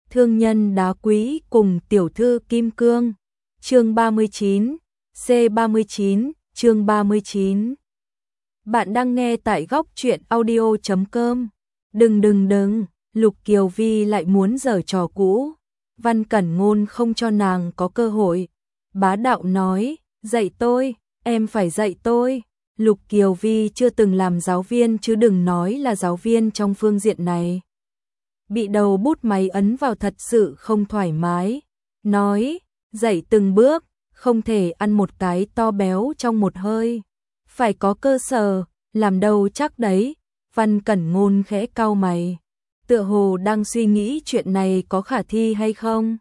Thương nhân đá quý cùng tiểu thư kim cương. Chương 39, C39, chương 39. Bạn đang nghe tại góc truyện audio.com. Đừng, Lục Kiều Vi lại muốn giở trò cũ. Văn Cẩn Ngôn không cho nàng có cơ hội. Bá đạo nói, dạy tôi, em phải dạy tôi. Lục Kiều Vi chưa từng làm giáo viên chứ đừng nói là giáo viên trong phương diện này. Bị đầu bút máy ấn vào thật sự không thoải mái. Nói, dạy từng bước, không thể ăn một cái to béo trong một hơi. Phải có cơ sở, làm đâu chắc đấy. Văn Cẩn Ngôn khẽ cau mày. Tựa hồ đang suy nghĩ chuyện này có khả thi hay không.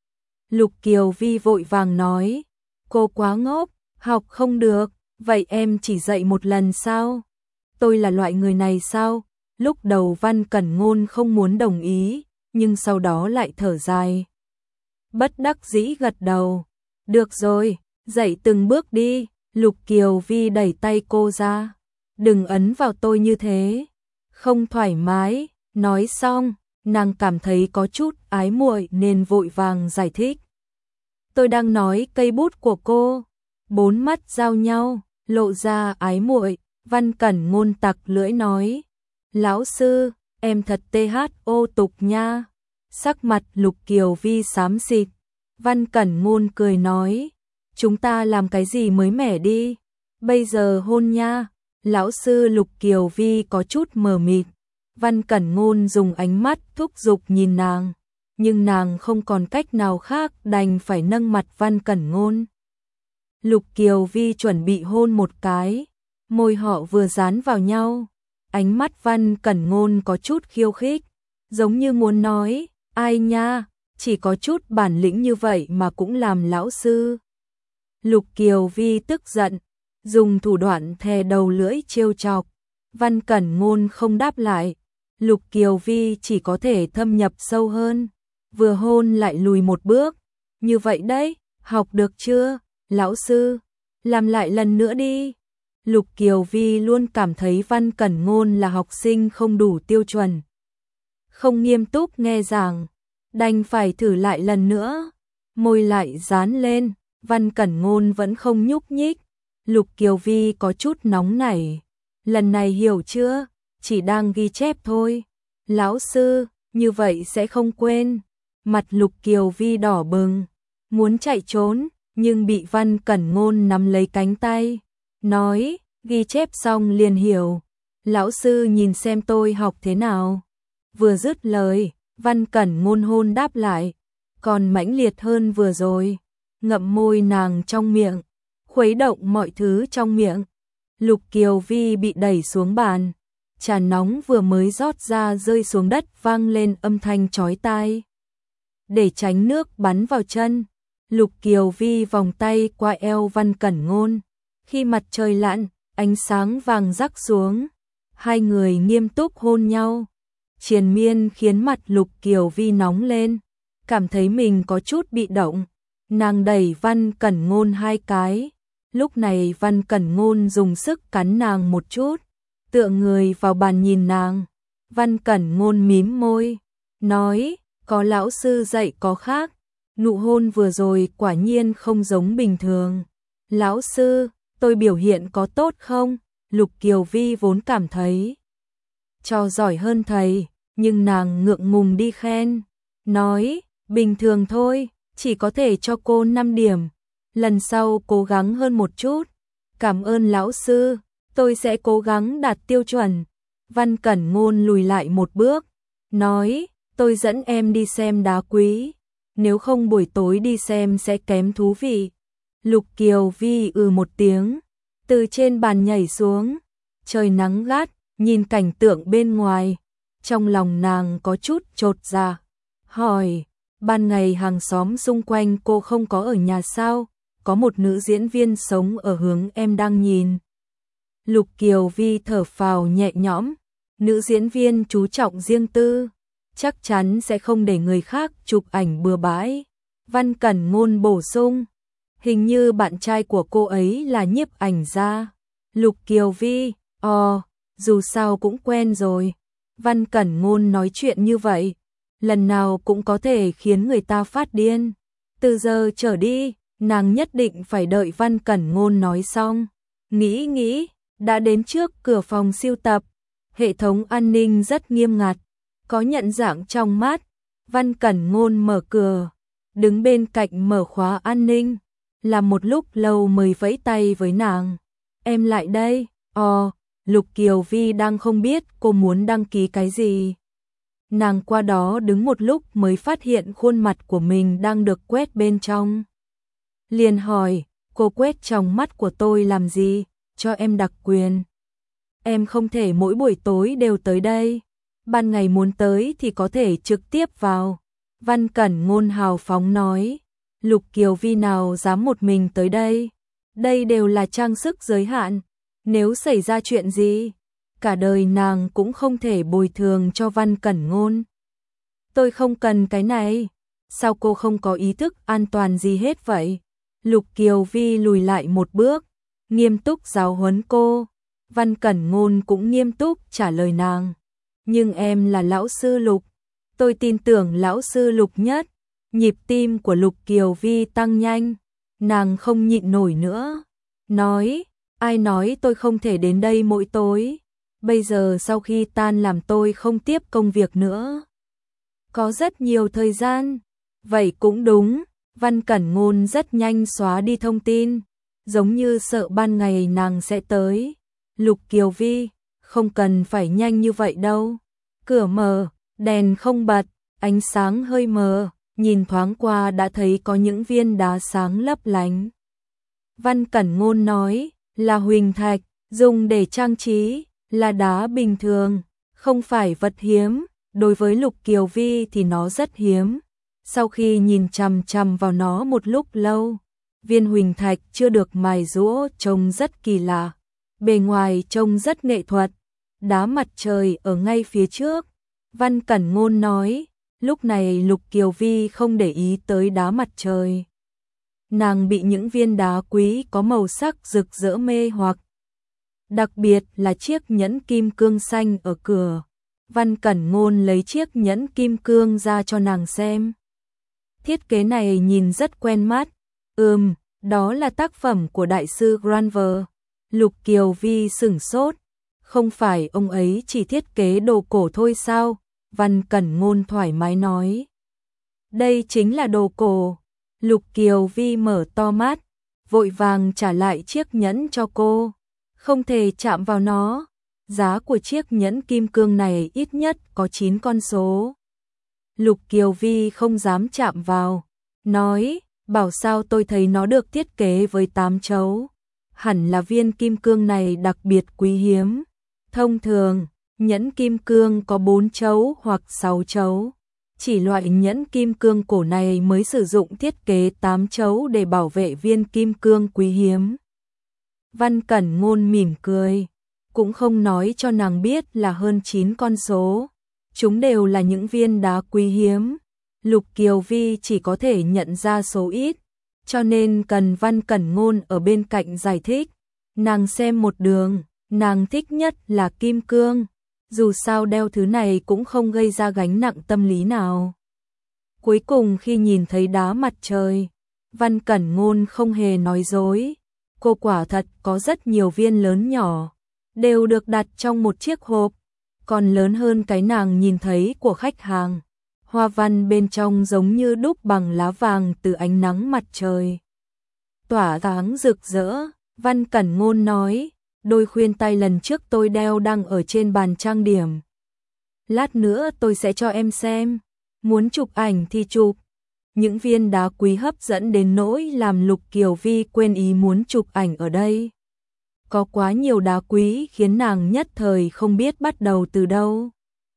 Lục Kiều Vi vội vàng nói, cô quá ngốc, học không được, vậy em chỉ dạy một lần sao? Tôi là loại người này sao? Lúc đầu Văn Cẩn Ngôn không muốn đồng ý, nhưng sau đó lại thở dài. Bất đắc dĩ gật đầu. Được rồi, dạy từng bước đi. Lục Kiều Vi đẩy tay cô ra. Đừng ấn vào tôi như thế. Không thoải mái. Nói xong, nàng cảm thấy có chút ái muội nên vội vàng giải thích. Tôi đang nói cây bút của cô. Bốn mắt giao nhau, lộ ra ái muội. Văn Cẩn Ngôn tặc lưỡi nói. Lão sư, em thật thô tục nha. Sắc mặt Lục Kiều Vi xám xịt. Văn Cẩn Ngôn cười nói. Chúng ta làm cái gì mới mẻ đi. Bây giờ hôn nha. Lão sư. Lục Kiều Vi có chút mờ mịt. Văn Cẩn Ngôn dùng ánh mắt thúc giục nhìn nàng. Nhưng nàng không còn cách nào khác đành phải nâng mặt Văn Cẩn Ngôn. Lục Kiều Vi chuẩn bị hôn một cái. Môi họ vừa dán vào nhau. Ánh mắt Văn Cẩn Ngôn có chút khiêu khích. Giống như muốn nói, ai nha, chỉ có chút bản lĩnh như vậy mà cũng làm lão sư. Lục Kiều Vi tức giận, dùng thủ đoạn thè đầu lưỡi trêu chọc. Văn Cẩn Ngôn không đáp lại. Lục Kiều Vi chỉ có thể thâm nhập sâu hơn. Vừa hôn lại lùi một bước. Như vậy đấy, học được chưa, lão sư? Làm lại lần nữa đi. Lục Kiều Vi luôn cảm thấy Văn Cẩn Ngôn là học sinh không đủ tiêu chuẩn. Không nghiêm túc nghe giảng, đành phải thử lại lần nữa. Môi lại dán lên, Văn Cẩn Ngôn vẫn không nhúc nhích. Lục Kiều Vi có chút nóng nảy. Lần này hiểu chưa? Chỉ đang ghi chép thôi. Lão sư, như vậy sẽ không quên. Mặt Lục Kiều Vi đỏ bừng, muốn chạy trốn, nhưng bị Văn Cẩn Ngôn nắm lấy cánh tay. Nói, ghi chép xong liền hiểu. Lão sư nhìn xem tôi học thế nào. Vừa dứt lời, Văn Cẩn Ngôn hôn đáp lại. Còn mãnh liệt hơn vừa rồi. Ngậm môi nàng trong miệng. Khuấy động mọi thứ trong miệng. Lục Kiều Vi bị đẩy xuống bàn. Trà nóng vừa mới rót ra rơi xuống đất vang lên âm thanh chói tai. Để tránh nước bắn vào chân, Lục Kiều Vi vòng tay qua eo Văn Cẩn Ngôn. Khi mặt trời lặn, ánh sáng vàng rắc xuống, hai người nghiêm túc hôn nhau. Triền miên khiến mặt Lục Kiều Vi nóng lên, cảm thấy mình có chút bị động. Nàng đẩy Văn Cẩn Ngôn hai cái. Lúc này Văn Cẩn Ngôn dùng sức cắn nàng một chút, tựa người vào bàn nhìn nàng. Văn Cẩn Ngôn mím môi, nói, có lão sư dạy có khác. Nụ hôn vừa rồi quả nhiên không giống bình thường. Lão sư, tôi biểu hiện có tốt không? Lục Kiều Vi vốn cảm thấy trò giỏi hơn thầy, nhưng nàng ngượng ngùng đi khen. Nói, bình thường thôi, chỉ có thể cho cô 5 điểm. Lần sau cố gắng hơn một chút. Cảm ơn lão sư, tôi sẽ cố gắng đạt tiêu chuẩn. Văn Cẩn Ngôn lùi lại một bước. Nói, tôi dẫn em đi xem đá quý. Nếu không buổi tối đi xem sẽ kém thú vị. Lục Kiều Vi một tiếng, từ trên bàn nhảy xuống. Trời nắng gắt, nhìn cảnh tượng bên ngoài, trong lòng nàng có chút chột dạ. Hỏi, ban ngày hàng xóm xung quanh cô không có ở nhà sao? Có một nữ diễn viên sống ở hướng em đang nhìn. Lục Kiều Vi thở phào nhẹ nhõm. Nữ diễn viên chú trọng riêng tư, chắc chắn sẽ không để người khác chụp ảnh bừa bãi. Văn Cẩn Ngôn bổ sung, hình như bạn trai của cô ấy là nhiếp ảnh gia. Lục Kiều Vi, dù sao cũng quen rồi. Văn Cẩn Ngôn nói chuyện như vậy, lần nào cũng có thể khiến người ta phát điên. Từ giờ trở đi, nàng nhất định phải đợi Văn Cẩn Ngôn nói xong. Nghĩ, đã đến trước cửa phòng sưu tập, hệ thống an ninh rất nghiêm ngặt, có nhận dạng trong mắt. Văn Cẩn Ngôn mở cửa, đứng bên cạnh mở khóa an ninh, làm một lúc lâu mới vẫy tay với nàng. Em lại đây. Lục Kiều Vi đang không biết cô muốn đăng ký cái gì. Nàng qua đó đứng một lúc mới phát hiện khuôn mặt của mình đang được quét bên trong. Liền hỏi, cô quét trong mắt của tôi làm gì, cho em đặc quyền. Em không thể mỗi buổi tối đều tới đây, ban ngày muốn tới thì có thể trực tiếp vào. Văn Cẩn Ngôn hào phóng nói, Lục Kiều Vi nào dám một mình tới đây, đây đều là trang sức giới hạn, nếu xảy ra chuyện gì, cả đời nàng cũng không thể bồi thường cho Văn Cẩn Ngôn. Tôi không cần cái này, sao cô không có ý thức an toàn gì hết vậy? Lục Kiều Vi lùi lại một bước, nghiêm túc giáo huấn cô. Văn Cẩn Ngôn cũng nghiêm túc trả lời nàng. Nhưng em là lão sư Lục, tôi tin tưởng lão sư Lục nhất. Nhịp tim của Lục Kiều Vi tăng nhanh, nàng không nhịn nổi nữa. Nói, ai nói tôi không thể đến đây mỗi tối? Bây giờ sau khi tan làm tôi không tiếp công việc nữa. Có rất nhiều thời gian. Vậy cũng đúng, Văn Cẩn Ngôn rất nhanh xóa đi thông tin, giống như sợ ban ngày nàng sẽ tới. Lục Kiều Vi, không cần phải nhanh như vậy đâu. Cửa mở, đèn không bật, ánh sáng hơi mờ, nhìn thoáng qua đã thấy có những viên đá sáng lấp lánh. Văn Cẩn Ngôn nói, là huỳnh thạch, dùng để trang trí, là đá bình thường, không phải vật hiếm. Đối với Lục Kiều Vi thì nó rất hiếm. Sau khi nhìn chằm chằm vào nó một lúc lâu, viên huỳnh thạch chưa được mài giũa trông rất kỳ lạ, bề ngoài trông rất nghệ thuật. Đá mặt trời ở ngay phía trước. Văn Cẩn Ngôn nói, lúc này Lục Kiều Vi không để ý tới đá mặt trời. Nàng bị những viên đá quý có màu sắc rực rỡ mê hoặc. Đặc biệt là chiếc nhẫn kim cương xanh ở cửa. Văn Cẩn Ngôn lấy chiếc nhẫn kim cương ra cho nàng xem. Thiết kế này nhìn rất quen mắt. Đó là tác phẩm của đại sư Granver. Lục Kiều Vi sửng sốt. Không phải ông ấy chỉ thiết kế đồ cổ thôi sao? Văn Cẩn Ngôn thoải mái nói. Đây chính là đồ cổ. Lục Kiều Vi mở to mắt, vội vàng trả lại chiếc nhẫn cho cô. Không thể chạm vào nó. Giá của chiếc nhẫn kim cương này ít nhất có 9 con số. Lục Kiều Vi không dám chạm vào, nói, bảo sao tôi thấy nó được thiết kế với 8 chấu. Hẳn là viên kim cương này đặc biệt quý hiếm. Thông thường, nhẫn kim cương có 4 chấu hoặc 6 chấu. Chỉ loại nhẫn kim cương cổ này mới sử dụng thiết kế 8 chấu để bảo vệ viên kim cương quý hiếm. Văn Cẩn Ngôn mỉm cười, cũng không nói cho nàng biết là hơn 9 con số. Chúng đều là những viên đá quý hiếm. Lục Kiều Vi chỉ có thể nhận ra số ít, cho nên cần Văn Cẩn Ngôn ở bên cạnh giải thích. Nàng xem một đường, nàng thích nhất là kim cương. Dù sao đeo thứ này cũng không gây ra gánh nặng tâm lý nào. Cuối cùng khi nhìn thấy đá mặt trời, Văn Cẩn Ngôn không hề nói dối. Cô quả thật có rất nhiều viên lớn nhỏ, đều được đặt trong một chiếc hộp, còn lớn hơn cái nàng nhìn thấy của khách hàng. Hoa văn bên trong giống như đúc bằng lá vàng từ ánh nắng mặt trời. Tỏa sáng rực rỡ, Văn Cẩn Ngôn nói, đôi khuyên tai lần trước tôi đeo đang ở trên bàn trang điểm. Lát nữa tôi sẽ cho em xem, muốn chụp ảnh thì chụp. Những viên đá quý hấp dẫn đến nỗi làm Lục Kiều Vi quên ý muốn chụp ảnh ở đây. Có quá nhiều đá quý khiến nàng nhất thời không biết bắt đầu từ đâu.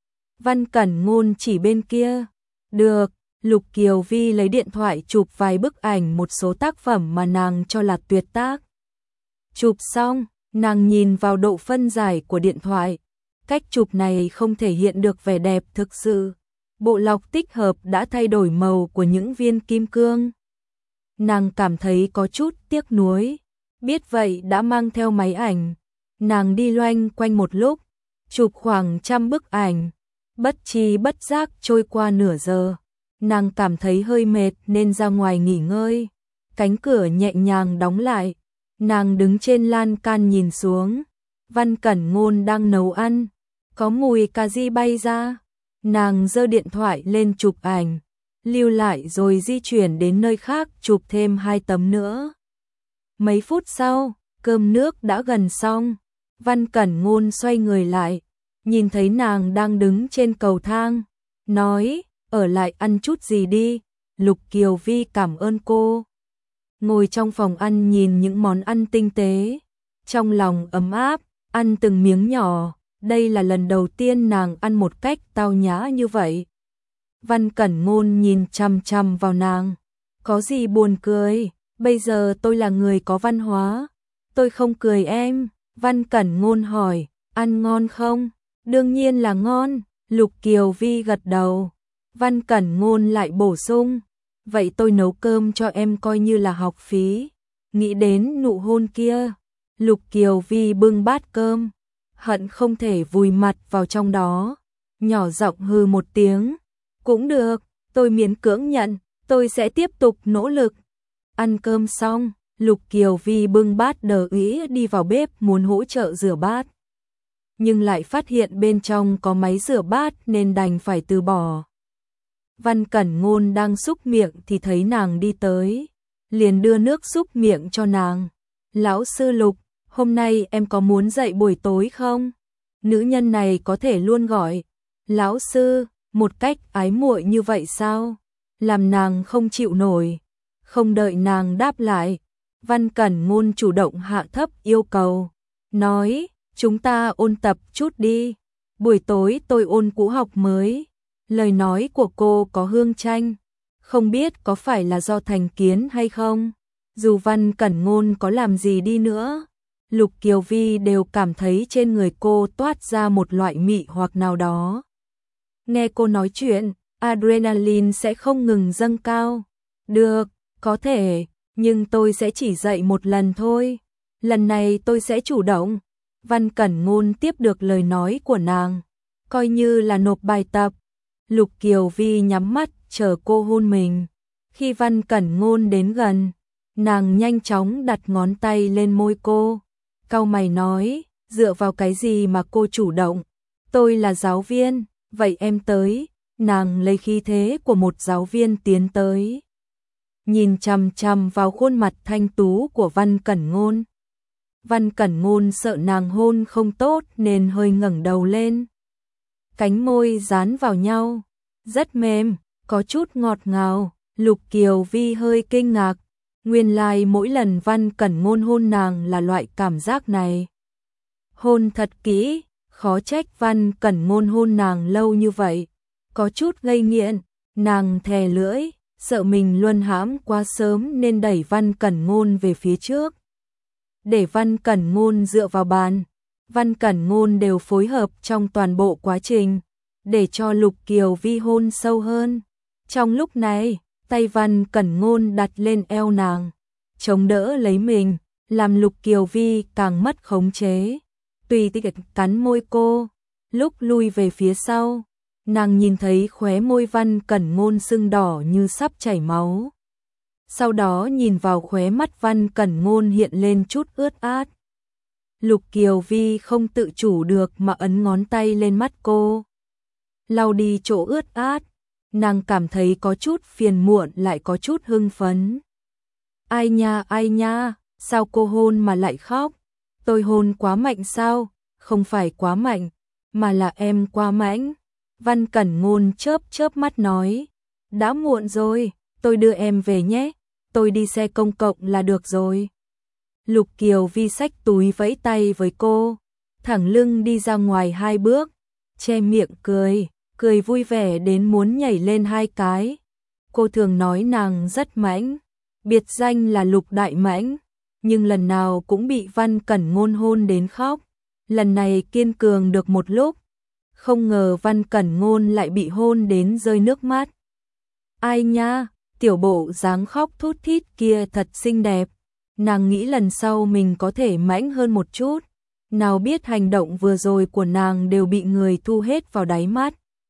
Văn Cẩn Ngôn chỉ bên kia. Được, Lục Kiều Vi lấy điện thoại chụp vài bức ảnh một số tác phẩm mà nàng cho là tuyệt tác. Chụp xong, nàng nhìn vào độ phân giải của điện thoại. Cách chụp này không thể hiện được vẻ đẹp thực sự. Bộ lọc tích hợp đã thay đổi màu của những viên kim cương. Nàng cảm thấy có chút tiếc nuối. Biết vậy đã mang theo máy ảnh. Nàng đi loanh quanh một lúc, chụp khoảng 100 bức ảnh. Bất chi bất giác trôi qua nửa giờ, nàng cảm thấy hơi mệt nên ra ngoài nghỉ ngơi. Cánh cửa nhẹ nhàng đóng lại, nàng đứng trên lan can nhìn xuống. Văn Cẩn Ngôn đang nấu ăn, có mùi cà ri bay ra. Nàng giơ điện thoại lên chụp ảnh, lưu lại rồi di chuyển đến nơi khác chụp thêm 2 tấm nữa. Mấy phút sau, cơm nước đã gần xong. Văn Cẩn Ngôn xoay người lại, nhìn thấy nàng đang đứng trên cầu thang, nói, ở lại ăn chút gì đi, Lục Kiều Vi cảm ơn cô. Ngồi trong phòng ăn nhìn những món ăn tinh tế, trong lòng ấm áp, ăn từng miếng nhỏ, đây là lần đầu tiên nàng ăn một cách tao nhã như vậy. Văn Cẩn Ngôn nhìn chằm chằm vào nàng, có gì buồn cười, bây giờ tôi là người có văn hóa, tôi không cười em. Văn Cẩn Ngôn hỏi, ăn ngon không? Đương nhiên là ngon, Lục Kiều Vi gật đầu. Văn Cẩn Ngôn lại bổ sung, vậy tôi nấu cơm cho em coi như là học phí. Nghĩ đến nụ hôn kia, Lục Kiều Vi bưng bát cơm, hận không thể vùi mặt vào trong đó, nhỏ giọng hừ một tiếng, cũng được, tôi miễn cưỡng nhận, tôi sẽ tiếp tục nỗ lực. Ăn cơm xong, Lục Kiều Vi bưng bát đờ ý đi vào bếp muốn hỗ trợ rửa bát. Nhưng lại phát hiện bên trong có máy rửa bát nên đành phải từ bỏ. Văn Cẩn Ngôn đang xúc miệng thì thấy nàng đi tới, liền đưa nước xúc miệng cho nàng. Lão sư Lục, hôm nay em có muốn dạy buổi tối không? Nữ nhân này có thể luôn gọi lão sư, một cách ái muội như vậy sao? Làm nàng không chịu nổi. Không đợi nàng đáp lại, Văn Cẩn Ngôn chủ động hạ thấp yêu cầu, nói, chúng ta ôn tập chút đi, buổi tối tôi ôn cũ học mới. Lời nói của cô có hương chanh, không biết có phải là do thành kiến hay không. Dù Văn Cẩn Ngôn có làm gì đi nữa, Lục Kiều Vi đều cảm thấy trên người cô toát ra một loại mị hoặc nào đó. Nghe cô nói chuyện, adrenaline sẽ không ngừng dâng cao. Được, có thể, nhưng tôi sẽ chỉ dạy một lần thôi. Lần này tôi sẽ chủ động. Văn Cẩn Ngôn tiếp được lời nói của nàng, coi như là nộp bài tập. Lục Kiều Vi nhắm mắt chờ cô hôn mình. Khi Văn Cẩn Ngôn đến gần, nàng nhanh chóng đặt ngón tay lên môi cô. Cau mày nói, dựa vào cái gì mà cô chủ động? Tôi là giáo viên, vậy em tới. Nàng lấy khí thế của một giáo viên tiến tới, nhìn chằm chằm vào khuôn mặt thanh tú của Văn Cẩn Ngôn. Văn Cẩn Ngôn sợ nàng hôn không tốt nên hơi ngẩng đầu lên. Cánh môi dán vào nhau, rất mềm, có chút ngọt ngào. Lục Kiều Vi hơi kinh ngạc, nguyên lai mỗi lần Văn Cẩn Ngôn hôn nàng là loại cảm giác này. Hôn thật kỹ, khó trách Văn Cẩn Ngôn hôn nàng lâu như vậy, có chút gây nghiện. Nàng thè lưỡi, sợ mình luân hãm quá sớm nên đẩy Văn Cẩn Ngôn về phía trước. Để Văn Cẩn Ngôn dựa vào bàn, Văn Cẩn Ngôn đều phối hợp trong toàn bộ quá trình, để cho Lục Kiều Vi hôn sâu hơn. Trong lúc này, tay Văn Cẩn Ngôn đặt lên eo nàng, chống đỡ lấy mình, làm Lục Kiều Vi càng mất khống chế. Tùy tiện cắn môi cô, lúc lui về phía sau, nàng nhìn thấy khóe môi Văn Cẩn Ngôn sưng đỏ như sắp chảy máu. Sau đó nhìn vào khóe mắt Văn Cẩn Ngôn hiện lên chút ướt át. Lục Kiều Vi không tự chủ được mà ấn ngón tay lên mắt cô, lau đi chỗ ướt át. Nàng cảm thấy có chút phiền muộn lại có chút hưng phấn. Ai nha, sao cô hôn mà lại khóc? Tôi hôn quá mạnh sao? Không phải quá mạnh, mà là em quá mãnh. Văn Cẩn Ngôn chớp chớp mắt nói, đã muộn rồi, tôi đưa em về nhé, tôi đi xe công cộng là được rồi. Lục Kiều Vi xách túi vẫy tay với cô, thẳng lưng đi ra ngoài 2 bước, che miệng cười vui vẻ đến muốn nhảy lên 2 cái. Cô thường nói nàng rất mãnh, biệt danh là Lục Đại Mãnh, nhưng lần nào cũng bị Văn Cẩn Ngôn hôn đến khóc. Lần này kiên cường được một lúc, không ngờ Văn Cẩn Ngôn lại bị hôn đến rơi nước mắt. Ai nha, tiểu bộ dáng khóc thút thít kia thật xinh đẹp. Nàng nghĩ lần sau mình có thể mãnh hơn một chút. Nào biết hành động vừa rồi của nàng đều bị người thu hết vào đáy mắt.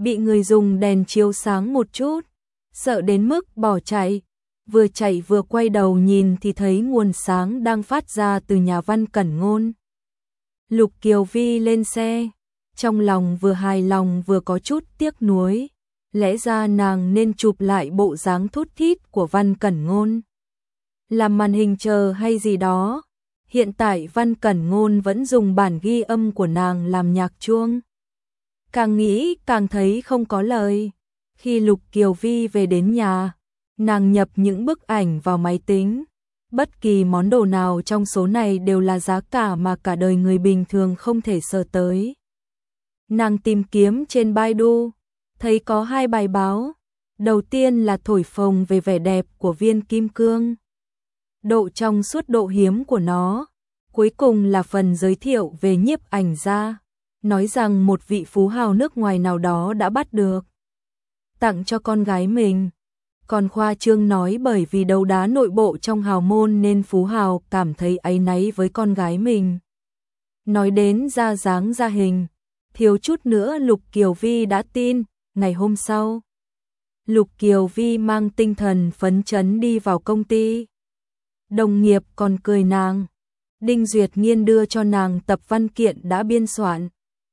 bị người dùng đèn chiếu sáng một chút, sợ đến mức bỏ chạy. Vừa chạy vừa quay đầu nhìn thì thấy nguồn sáng đang phát ra từ nhà Văn Cẩn Ngôn. Lục Kiều Vi lên xe, trong lòng vừa hài lòng vừa có chút tiếc nuối. Lẽ ra nàng nên chụp lại bộ dáng thút thít của Văn Cẩn Ngôn, làm màn hình chờ hay gì đó. Hiện tại Văn Cẩn Ngôn vẫn dùng bản ghi âm của nàng làm nhạc chuông. Càng nghĩ càng thấy không có lời. Khi Lục Kiều Vi về đến nhà, nàng nhập những bức ảnh vào máy tính. Bất kỳ món đồ nào trong số này đều là giá cả mà cả đời người bình thường không thể sờ tới. Nàng tìm kiếm trên Baidu, thấy có 2 bài báo. Đầu tiên là thổi phồng về vẻ đẹp của viên kim cương, độ trong suốt độ hiếm của nó. Cuối cùng là phần giới thiệu về nhiếp ảnh gia, nói rằng một vị phú hào nước ngoài nào đó đã bắt được, tặng cho con gái mình. Còn khoa trương nói bởi vì đấu đá nội bộ trong hào môn nên phú hào cảm thấy áy náy với con gái mình. Nói đến ra dáng ra hình, thiếu chút nữa Lục Kiều Vi đã tin. Ngày hôm sau, Lục Kiều Vi mang tinh thần phấn chấn đi vào công ty. Đồng nghiệp còn cười nàng. Đinh Duyệt Nghiên đưa cho nàng tập văn kiện đã biên soạn.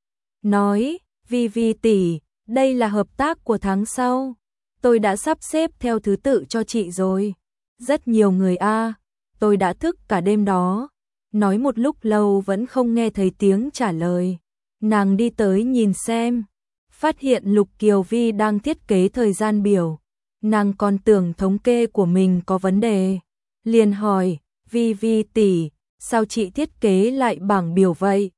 Nói, Vi Vi tỷ, đây là hợp tác của tháng sau. Tôi đã sắp xếp theo thứ tự cho chị rồi. Rất nhiều người tôi đã thức cả đêm đó. Nói một lúc lâu vẫn không nghe thấy tiếng trả lời. Nàng đi tới nhìn xem, phát hiện Lục Kiều Vi đang thiết kế thời gian biểu. Nàng còn tưởng thống kê của mình có vấn đề. Liền hỏi, Vi Vi tỷ, sao chị thiết kế lại bảng biểu vậy?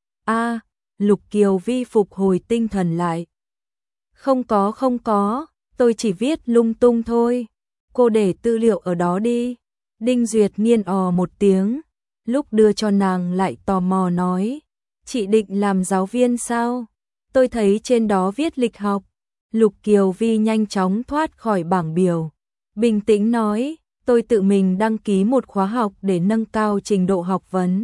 Lục Kiều Vi phục hồi tinh thần lại. Không có, tôi chỉ viết lung tung thôi. Cô để tư liệu ở đó đi. Đinh Duyệt Nghiên một tiếng, lúc đưa cho nàng lại tò mò nói, chị định làm giáo viên sao? Tôi thấy trên đó viết lịch học. Lục Kiều Vi nhanh chóng thoát khỏi bảng biểu, bình tĩnh nói, tôi tự mình đăng ký một khóa học để nâng cao trình độ học vấn.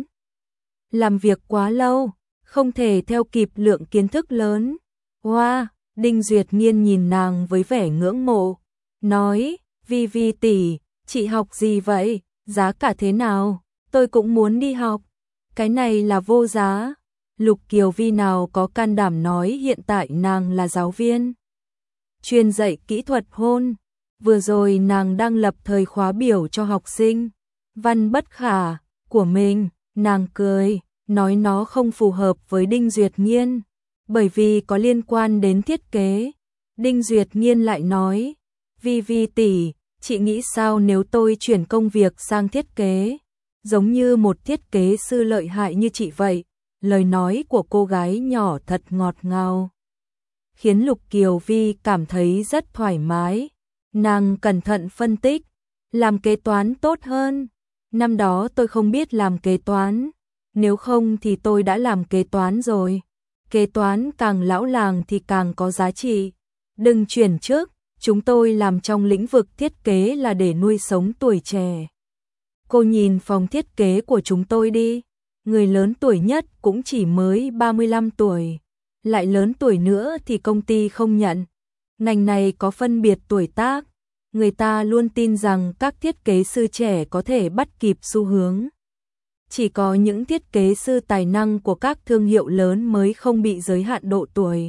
Làm việc quá lâu, không thể theo kịp lượng kiến thức lớn. Wow, Đinh Duyệt Nghiên nhìn nàng với vẻ ngưỡng mộ, nói, Vi Vi tỷ, chị học gì vậy? Giá cả thế nào? Tôi cũng muốn đi học. Cái này là vô giá. Lục Kiều Vi nào có can đảm nói hiện tại nàng là giáo viên chuyên dạy kỹ thuật hôn. Vừa rồi nàng đang lập thời khóa biểu cho học sinh văn bất khả của mình. Nàng cười, nói nó không phù hợp với Đinh Duyệt Nghiên, bởi vì có liên quan đến thiết kế. Đinh Duyệt Nghiên lại nói, Vi Vi tỷ, chị nghĩ sao nếu tôi chuyển công việc sang thiết kế, giống như một thiết kế sư lợi hại như chị vậy? Lời nói của cô gái nhỏ thật ngọt ngào, khiến Lục Kiều Vi cảm thấy rất thoải mái. Nàng cẩn thận phân tích, làm kế toán tốt hơn. Năm đó tôi không biết làm kế toán, nếu không thì tôi đã làm kế toán rồi. Kế toán càng lão làng thì càng có giá trị. Đừng chuyển trước, chúng tôi làm trong lĩnh vực thiết kế là để nuôi sống tuổi trẻ. Cô nhìn phòng thiết kế của chúng tôi đi, người lớn tuổi nhất cũng chỉ mới 35 tuổi, lại lớn tuổi nữa thì công ty không nhận. Ngành này có phân biệt tuổi tác, người ta luôn tin rằng các thiết kế sư trẻ có thể bắt kịp xu hướng. Chỉ có những thiết kế sư tài năng của các thương hiệu lớn mới không bị giới hạn độ tuổi.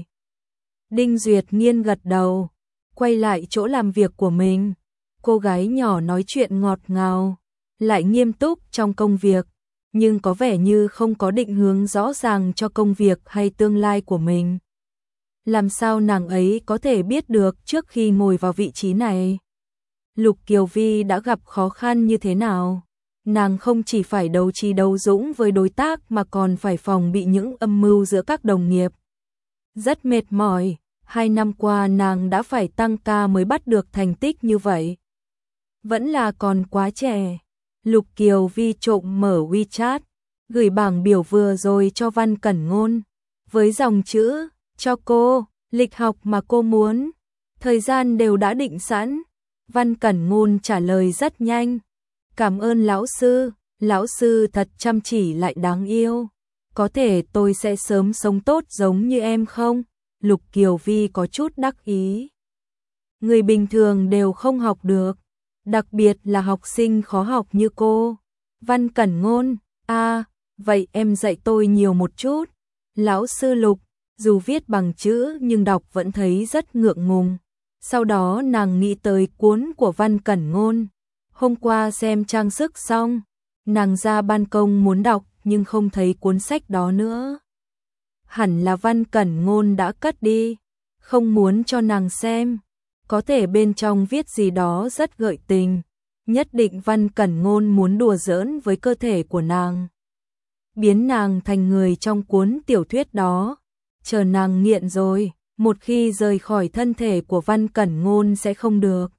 Đinh Duyệt Nghiên gật đầu, quay lại chỗ làm việc của mình. Cô gái nhỏ nói chuyện ngọt ngào, lại nghiêm túc trong công việc, nhưng có vẻ như không có định hướng rõ ràng cho công việc hay tương lai của mình. Làm sao nàng ấy có thể biết được trước khi ngồi vào vị trí này? Lục Kiều Vi đã gặp khó khăn như thế nào? Nàng không chỉ phải đấu trí đấu dũng với đối tác mà còn phải phòng bị những âm mưu giữa các đồng nghiệp. Rất mệt mỏi, 2 năm qua nàng đã phải tăng ca mới bắt được thành tích như vậy. Vẫn là còn quá trẻ. Lục Kiều Vi trộm mở WeChat, gửi bảng biểu vừa rồi cho Văn Cẩn Ngôn, với dòng chữ, cho cô, lịch học mà cô muốn, thời gian đều đã định sẵn. Văn Cẩn Ngôn trả lời rất nhanh, cảm ơn lão sư thật chăm chỉ lại đáng yêu, có thể tôi sẽ sớm sống tốt giống như em không? Lục Kiều Vi có chút đắc ý. Người bình thường đều không học được, đặc biệt là học sinh khó học như cô. Văn Cẩn Ngôn, vậy em dạy tôi nhiều một chút. Lão sư Lục, dù viết bằng chữ nhưng đọc vẫn thấy rất ngượng ngùng. Sau đó nàng nghĩ tới cuốn của Văn Cẩn Ngôn. Hôm qua xem trang sức xong, nàng ra ban công muốn đọc nhưng không thấy cuốn sách đó nữa. Hẳn là Văn Cẩn Ngôn đã cất đi, không muốn cho nàng xem. Có thể bên trong viết gì đó rất gợi tình. Nhất định Văn Cẩn Ngôn muốn đùa giỡn với cơ thể của nàng, biến nàng thành người trong cuốn tiểu thuyết đó. Chờ nàng nghiện rồi, một khi rời khỏi thân thể của Văn Cẩn Ngôn sẽ không được.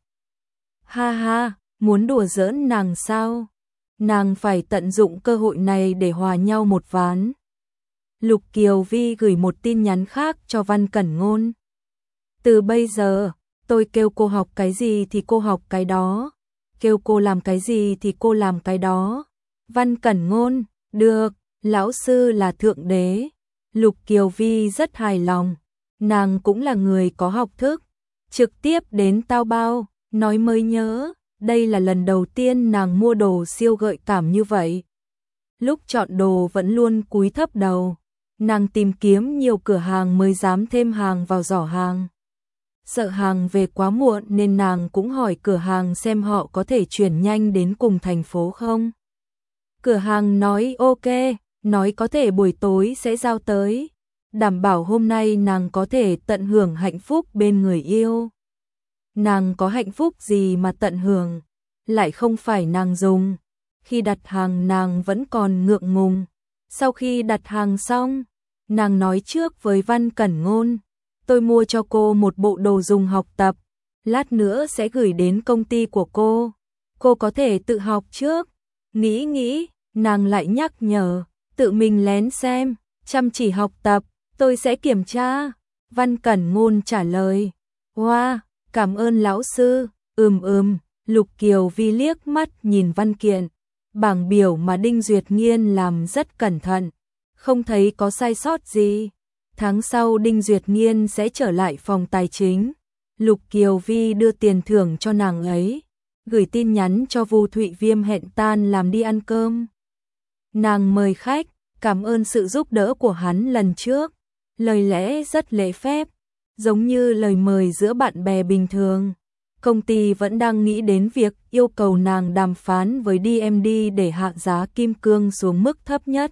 Ha ha, muốn đùa giỡn nàng sao? Nàng phải tận dụng cơ hội này để hòa nhau một ván. Lục Kiều Vi gửi một tin nhắn khác cho Văn Cẩn Ngôn. Từ bây giờ, tôi kêu cô học cái gì thì cô học cái đó. Kêu cô làm cái gì thì cô làm cái đó. Văn Cẩn Ngôn, được, lão sư là thượng đế. Lục Kiều Vi rất hài lòng. Nàng cũng là người có học thức. Trực tiếp đến tao bao, nói mới nhớ, đây là lần đầu tiên nàng mua đồ siêu gợi cảm như vậy. Lúc chọn đồ vẫn luôn cúi thấp đầu. Nàng tìm kiếm nhiều cửa hàng mới dám thêm hàng vào giỏ hàng. Sợ hàng về quá muộn nên nàng cũng hỏi cửa hàng xem họ có thể chuyển nhanh đến cùng thành phố không. Cửa hàng nói ok, nói có thể buổi tối sẽ giao tới, đảm bảo hôm nay nàng có thể tận hưởng hạnh phúc bên người yêu. Nàng có hạnh phúc gì mà tận hưởng, lại không phải nàng dùng. Khi đặt hàng nàng vẫn còn ngượng ngùng. Sau khi đặt hàng xong, nàng nói trước với Văn Cẩn Ngôn, tôi mua cho cô một bộ đồ dùng học tập, lát nữa sẽ gửi đến công ty của cô có thể tự học trước. Nghĩ, nàng lại nhắc nhở, tự mình lén xem, chăm chỉ học tập, tôi sẽ kiểm tra. Văn Cẩn Ngôn trả lời, wow, cảm ơn lão sư, Lục Kiều Vi liếc mắt nhìn văn kiện, bảng biểu mà Đinh Duyệt Nghiên làm rất cẩn thận, không thấy có sai sót gì. Tháng sau Đinh Duyệt Nghiên sẽ trở lại phòng tài chính. Lục Kiều Vi đưa tiền thưởng cho nàng ấy, gửi tin nhắn cho Vu Thụy Viêm hẹn tan làm đi ăn cơm. Nàng mời khách, cảm ơn sự giúp đỡ của hắn lần trước, lời lẽ rất lễ phép, giống như lời mời giữa bạn bè bình thường. Công ty vẫn đang nghĩ đến việc yêu cầu nàng đàm phán với DMD để hạ giá kim cương xuống mức thấp nhất,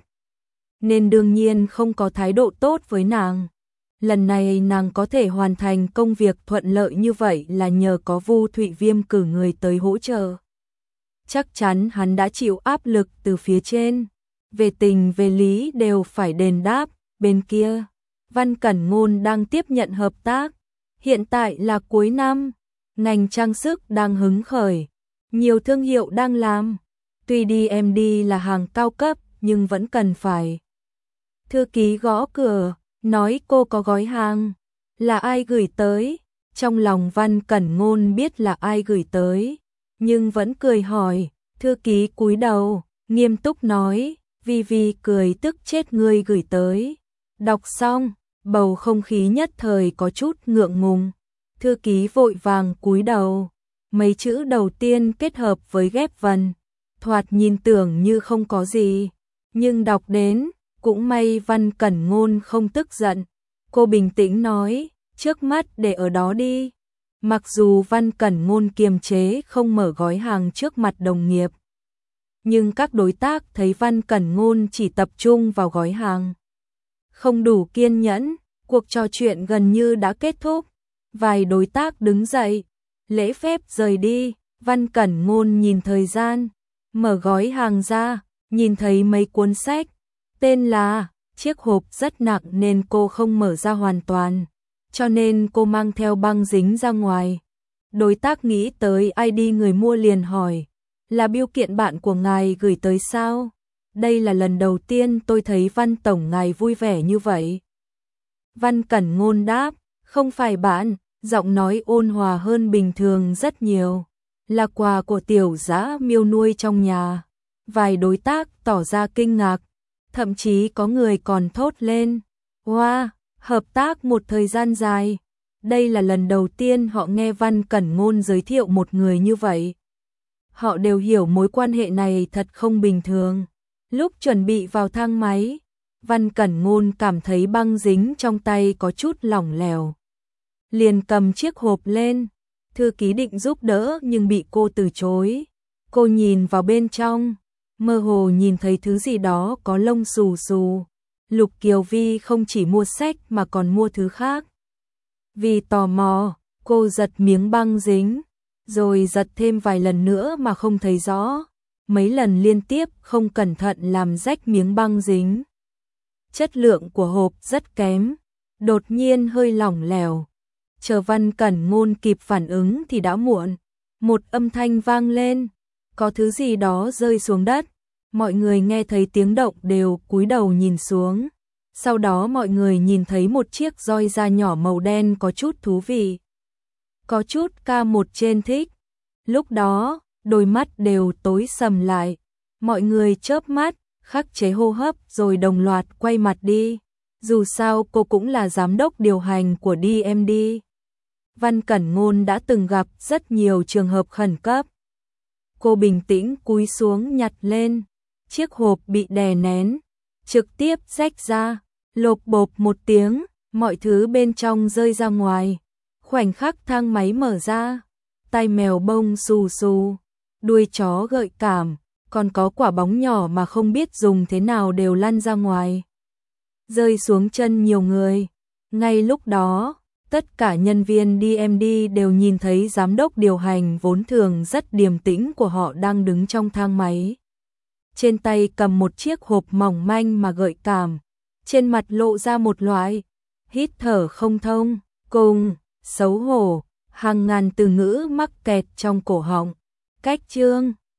nên đương nhiên không có thái độ tốt với nàng. Lần này nàng có thể hoàn thành công việc thuận lợi như vậy là nhờ có Vu Thụy Viêm cử người tới hỗ trợ. Chắc chắn hắn đã chịu áp lực từ phía trên, về tình về lý đều phải đền đáp. Bên kia, Văn Cẩn Ngôn đang tiếp nhận hợp tác. Hiện tại là cuối năm, ngành trang sức đang hứng khởi, nhiều thương hiệu đang làm. Tuy DMD là hàng cao cấp nhưng vẫn cần phải. Thư ký gõ cửa, nói cô có gói hàng. Là ai gửi tới? Trong lòng Văn Cẩn Ngôn biết là ai gửi tới, nhưng vẫn cười hỏi. Thư ký cúi đầu, nghiêm túc nói, Vi cười tức chết ngươi gửi tới. Đọc xong, bầu không khí nhất thời có chút ngượng ngùng. Thư ký vội vàng cúi đầu, mấy chữ đầu tiên kết hợp với ghép vần, thoạt nhìn tưởng như không có gì, nhưng đọc đến, cũng may Văn Cẩn Ngôn không tức giận. Cô bình tĩnh nói, trước mắt để ở đó đi. Mặc dù Văn Cẩn Ngôn kiềm chế không mở gói hàng trước mặt đồng nghiệp, nhưng các đối tác thấy Văn Cẩn Ngôn chỉ tập trung vào gói hàng, không đủ kiên nhẫn. Cuộc trò chuyện gần như đã kết thúc. Vài đối tác đứng dậy, lễ phép rời đi. Văn Cẩn Ngôn nhìn thời gian, mở gói hàng ra, nhìn thấy mấy cuốn sách, tên là, chiếc hộp rất nặng nên cô không mở ra hoàn toàn, cho nên cô mang theo băng dính ra ngoài. Đối tác nghĩ tới ID người mua liền hỏi, là bưu kiện bạn của ngài gửi tới sao? Đây là lần đầu tiên tôi thấy Văn tổng ngài vui vẻ như vậy. Văn Cẩn Ngôn đáp, không phải bạn, giọng nói ôn hòa hơn bình thường rất nhiều. Là quà của tiểu dã miêu nuôi trong nhà. Vài đối tác tỏ ra kinh ngạc, thậm chí có người còn thốt lên, wow, hợp tác một thời gian dài. Đây là lần đầu tiên họ nghe Văn Cẩn Ngôn giới thiệu một người như vậy. Họ đều hiểu mối quan hệ này thật không bình thường. Lúc chuẩn bị vào thang máy, Văn Cẩn Ngôn cảm thấy băng dính trong tay có chút lỏng lẻo. Liền cầm chiếc hộp lên, thư ký định giúp đỡ nhưng bị cô từ chối. Cô nhìn vào bên trong, mơ hồ nhìn thấy thứ gì đó có lông xù xù. Lục Kiều Vi không chỉ mua sách mà còn mua thứ khác. Vì tò mò, cô giật miếng băng dính, rồi giật thêm vài lần nữa mà không thấy rõ. Mấy lần liên tiếp không cẩn thận làm rách miếng băng dính. Chất lượng của hộp rất kém, đột nhiên hơi lỏng lẻo. Chờ Văn Cẩn Ngôn kịp phản ứng thì đã muộn. Một âm thanh vang lên, có thứ gì đó rơi xuống đất. Mọi người nghe thấy tiếng động đều cúi đầu nhìn xuống. Sau đó mọi người nhìn thấy một chiếc roi da nhỏ màu đen có chút thú vị. Có chút K1 trên thích. Lúc đó, đôi mắt đều tối sầm lại. Mọi người chớp mắt, khắc chế hô hấp rồi đồng loạt quay mặt đi. Dù sao cô cũng là giám đốc điều hành của DMD. Văn Cẩn Ngôn đã từng gặp rất nhiều trường hợp khẩn cấp. Cô bình tĩnh cúi xuống nhặt lên. Chiếc hộp bị đè nén, trực tiếp rách ra, lộp bộp một tiếng, mọi thứ bên trong rơi ra ngoài. Khoảnh khắc thang máy mở ra, tai mèo bông xù xù, đuôi chó gợi cảm, còn có quả bóng nhỏ mà không biết dùng thế nào đều lăn ra ngoài. Rơi xuống chân nhiều người. Ngay lúc đó, tất cả nhân viên DMD đều nhìn thấy giám đốc điều hành vốn thường rất điềm tĩnh của họ đang đứng trong thang máy. Trên tay cầm một chiếc hộp mỏng manh mà gợi cảm, trên mặt lộ ra một loại hít thở không thông, cùng xấu hổ, hàng ngàn từ ngữ mắc kẹt trong cổ họng. Cách chương